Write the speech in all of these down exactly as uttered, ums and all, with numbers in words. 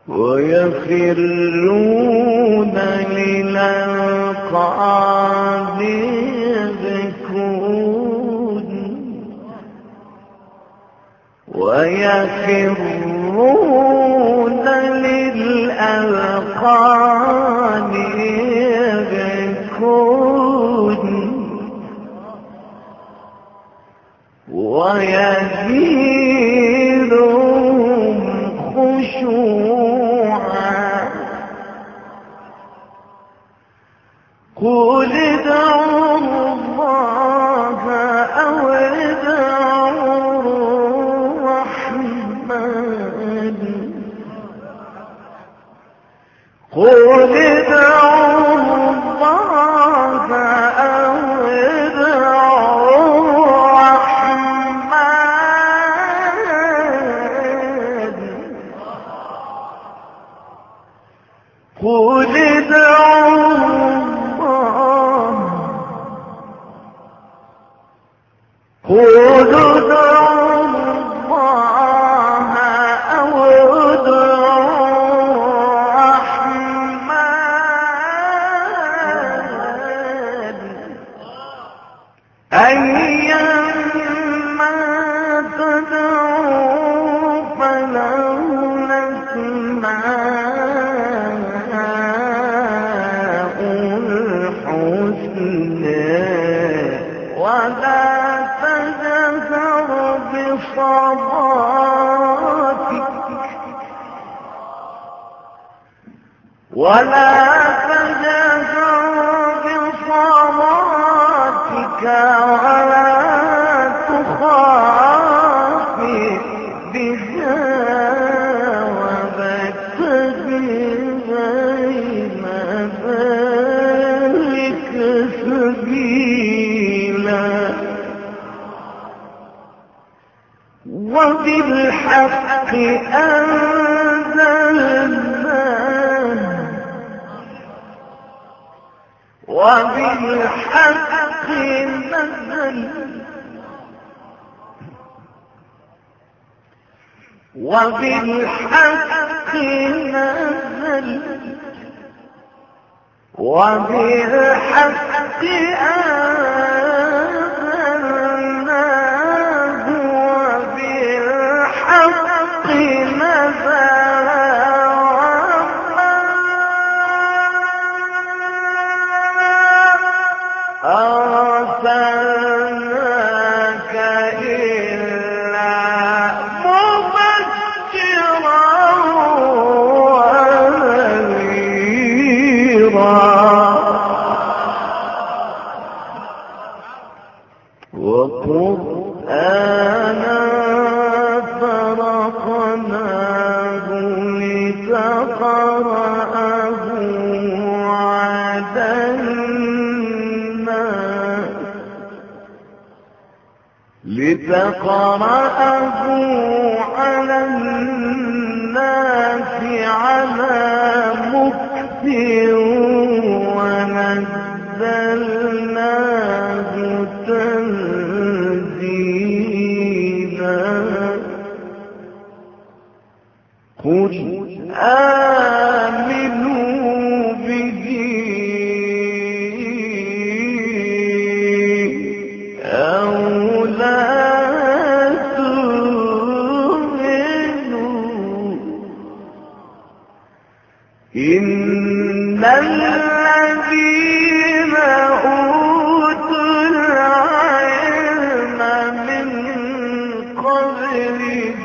ويخرون للأذقان يبكون ويخرون للأذقان يبكون ويزيدهم خشوعا قل ادعوا الله أو ادعوا الرحمن قل ادعوا الله أو ادعوا الرحمن قل ادعوا الله قل ادعوا الله أو ادعوا الرحمن أيما تدعوا فله الأسماء الحسنى ولا تجهر بصلاتك ولا تجهر بصلاتك ولا تخافت بها وابتغ بين ذلك سبيلا وبالحق أنزلناه وبالحق نزل وبالحق نزل وبالحق أنزلناه وبالحق نزل أرسلناك إلا مبشرا ونذيرا وقرآنا فرقناه لتقرأه على الناس لتقرأه على الناس على مكث ونزلناه تنزيلا قل آمنوا به أو لا تؤمنوا إن الذين أوتوا العلم من قبله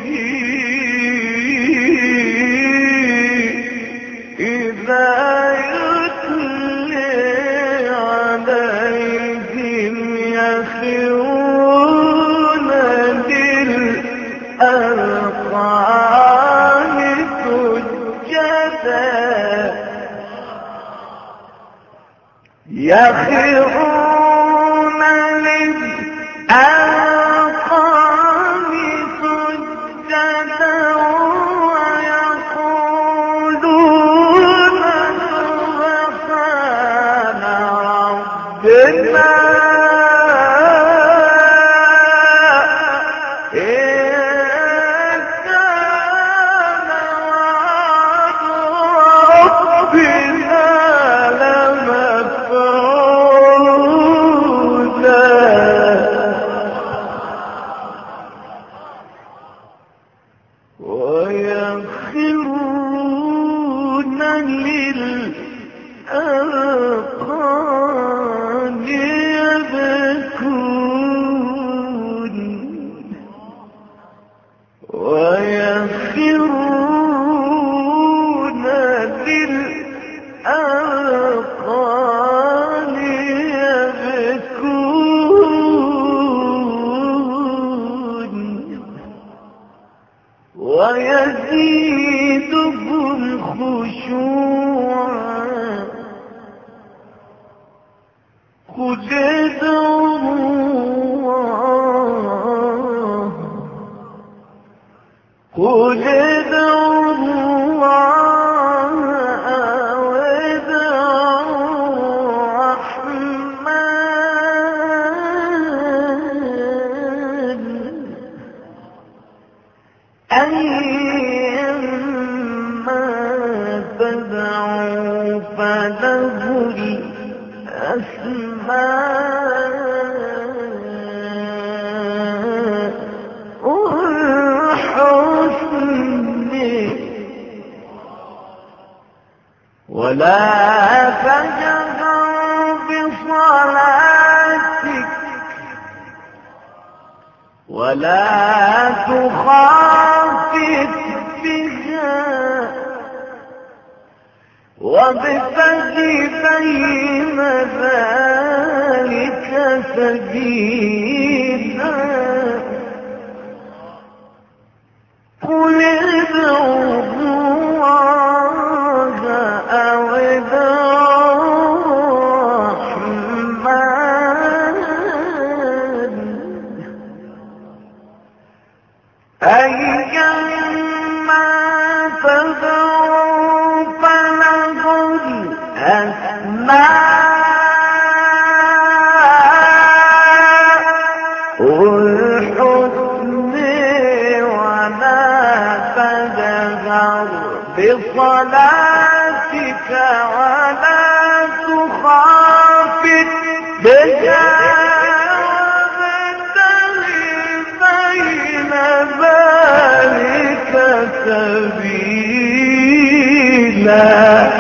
إذا يتلى عليهم يخرون للأذقان سجدا يخرون للأذقان سجدا ويقولون سبحان ربنا إن كان وعد للأذقان يبكون ويخرون للأذقان يبكون ويزيدهم خشوعا قل ادعوا الله قل ادعوا الله أو ادعوا الرحمن أيما تدعوا فله الأسماء الحسنى ولا تجهر بصلاتك ولا تخافت بها وابتغ بين ذلك سبيلا قل ادعوا الله أو ادعوا الرحمن أيما تدعوا فله الأسماء الحسنى ولا تجهر بصلاتك ولا تخافت بها وابتغ بين ذلك سبيلا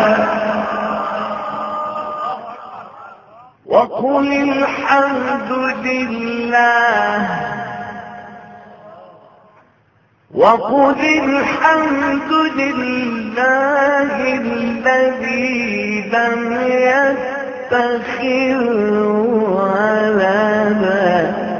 وقل الحمد لله وقل الحمد لله الذي لم يتخذ ولدا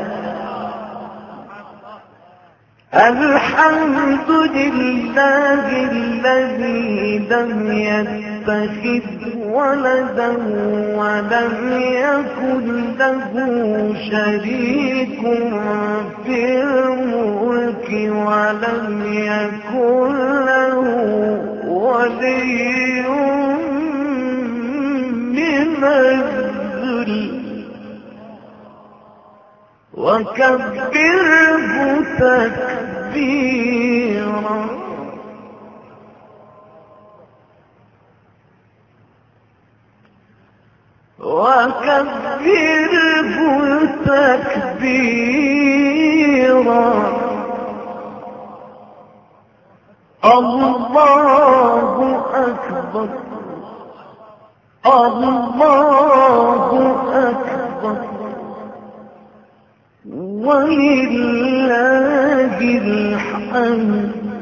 الحمد لله الذي لم يتخذ ولدا ولم يكن له شريك في الملك ولم يكن له ولي من الذل وكبره تكبيرا وكبره تكبيرا الله أكبر الله أكبر ولله الحمد